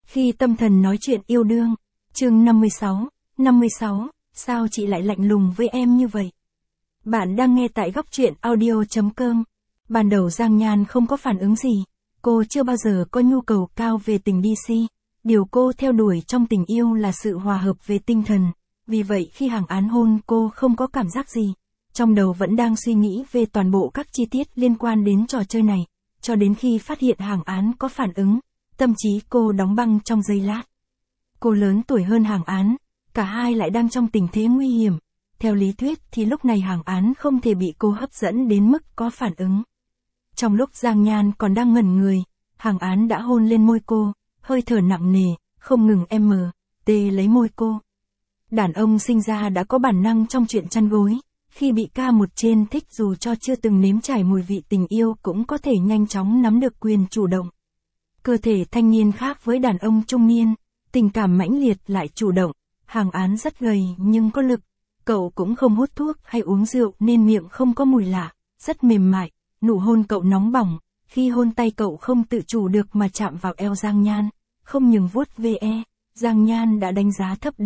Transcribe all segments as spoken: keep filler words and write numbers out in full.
Khi tâm thần nói chuyện yêu đương, chương năm mươi sáu, năm mươi sáu, sao chị lại lạnh lùng với em như vậy? Bạn đang nghe tại góc truyện audio chấm com. Ban đầu Giang Nhan không có phản ứng gì, cô chưa bao giờ có nhu cầu cao về tình đi si. Điều cô theo đuổi trong tình yêu là sự hòa hợp về tinh thần, vì vậy khi Hằng Án hôn cô không có cảm giác gì. Trong đầu vẫn đang suy nghĩ về toàn bộ các chi tiết liên quan đến trò chơi này, cho đến khi phát hiện Hằng Án có phản ứng, tâm trí cô đóng băng trong giây lát. Cô lớn tuổi hơn Hằng Án, cả hai lại đang trong tình thế nguy hiểm. Theo lý thuyết thì lúc này Hằng Án không thể bị cô hấp dẫn đến mức có phản ứng. Trong lúc Giang Nhan còn đang ngẩn người, Hằng Án đã hôn lên môi cô, hơi thở nặng nề, không ngừng m, t lấy môi cô. Đàn ông sinh ra đã có bản năng trong chuyện chăn gối, khi bị ca một trên thích dù cho chưa từng nếm trải mùi vị tình yêu cũng có thể nhanh chóng nắm được quyền chủ động. Cơ thể thanh niên khác với đàn ông trung niên, tình cảm mãnh liệt lại chủ động. Hằng Án rất gầy nhưng có lực, cậu cũng không hút thuốc hay uống rượu nên miệng không có mùi lạ, rất mềm mại, nụ hôn cậu nóng bỏng, khi hôn tay cậu không tự chủ được mà chạm vào eo Giang Nhan, không nhường vuốt ve, Giang Nhan đã đánh giá thấp D,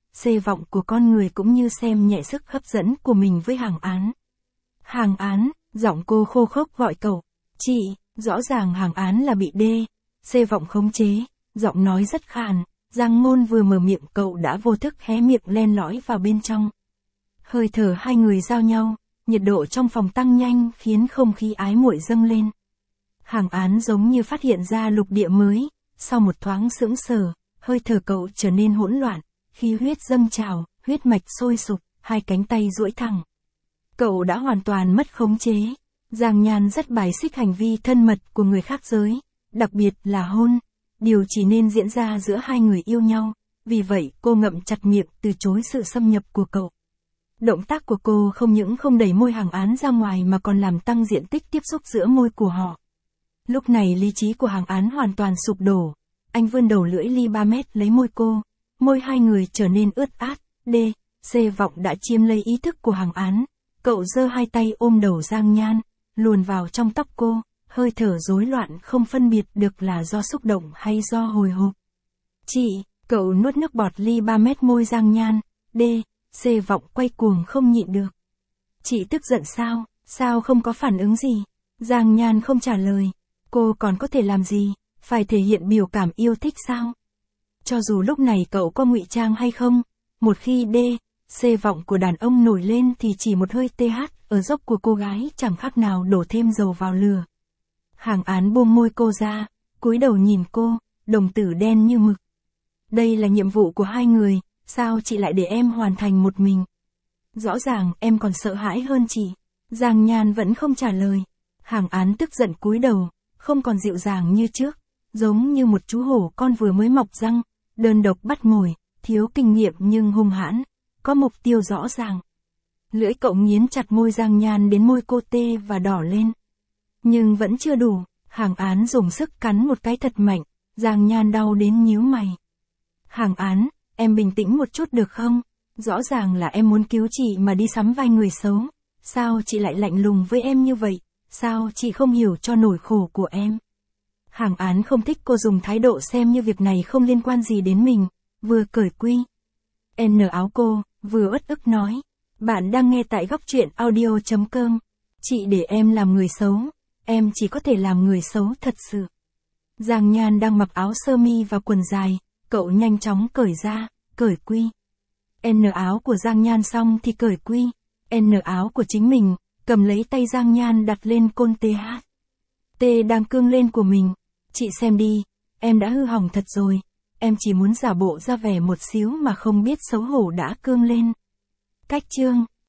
C vọng của con người cũng như xem nhẹ sức hấp dẫn của mình với Hằng Án. Hằng Án, giọng cô khô khốc gọi cậu, chị, rõ ràng Hằng Án là bị D, C vọng khống chế, giọng nói rất khàn, Giang Ngôn vừa mở miệng cậu đã vô thức hé miệng len lỏi vào bên trong. Hơi thở hai người giao nhau, nhiệt độ trong phòng tăng nhanh khiến không khí ái muội dâng lên. Hằng Án giống như phát hiện ra lục địa mới, sau một thoáng sững sờ, hơi thở cậu trở nên hỗn loạn, khi huyết dâng trào, huyết mạch sôi sục, hai cánh tay duỗi thẳng. Cậu đã hoàn toàn mất khống chế. Giang Nhan rất bài xích hành vi thân mật của người khác giới, đặc biệt là hôn, điều chỉ nên diễn ra giữa hai người yêu nhau, vì vậy cô ngậm chặt miệng từ chối sự xâm nhập của cậu. Động tác của cô không những không đẩy môi Hằng Án ra ngoài mà còn làm tăng diện tích tiếp xúc giữa môi của họ. Lúc này lý trí của Hằng Án hoàn toàn sụp đổ, anh vươn đầu lưỡi ly ba mét lấy môi cô, môi hai người trở nên ướt át, D, C vọng đã chiếm lấy ý thức của Hằng Án, cậu giơ hai tay ôm đầu Giang Nhan, luồn vào trong tóc cô, hơi thở rối loạn không phân biệt được là do xúc động hay do hồi hộp. Chị, cậu nuốt nước bọt ly ba mét môi Giang Nhan, D, C vọng quay cuồng không nhịn được. Chị tức giận sao, sao không có phản ứng gì? Giang Nhan không trả lời, cô còn có thể làm gì, phải thể hiện biểu cảm yêu thích sao? Cho dù lúc này cậu có ngụy trang hay không, một khi D, C vọng của đàn ông nổi lên thì chỉ một hơi th ở dốc của cô gái chẳng khác nào đổ thêm dầu vào lửa. Hằng Án buông môi cô ra, cúi đầu nhìn cô, đồng tử đen như mực. Đây là nhiệm vụ của hai người, sao chị lại để em hoàn thành một mình? Rõ ràng em còn sợ hãi hơn chị. Giang Nhan vẫn không trả lời. Hằng Án tức giận cúi đầu, không còn dịu dàng như trước, giống như một chú hổ con vừa mới mọc răng, đơn độc bắt mồi, thiếu kinh nghiệm nhưng hung hãn, có mục tiêu rõ ràng. Lưỡi cậu nghiến chặt môi Giang Nhan đến môi cô tê và đỏ lên. Nhưng vẫn chưa đủ, Hằng Án dùng sức cắn một cái thật mạnh, Giang Nhan đau đến nhíu mày. Hằng Án, em bình tĩnh một chút được không? Rõ ràng là em muốn cứu chị mà đi sắm vai người xấu. Sao chị lại lạnh lùng với em như vậy? Sao chị không hiểu cho nỗi khổ của em? Hằng Án không thích cô dùng thái độ xem như việc này không liên quan gì đến mình, vừa cởi quy N áo cô, vừa uất ức nói. Bạn đang nghe tại góc truyện audio chấm com. Chị để em làm người xấu, em chỉ có thể làm người xấu thật sự. Giang Nhan đang mặc áo sơ mi và quần dài, cậu nhanh chóng cởi ra, cởi quy N áo của Giang Nhan xong thì cởi quy N áo của chính mình, cầm lấy tay Giang Nhan đặt lên côn th. T đang cương lên của mình. Chị xem đi, em đã hư hỏng thật rồi, em chỉ muốn giả bộ ra vẻ một xíu mà không biết xấu hổ đã cương lên. Cách chương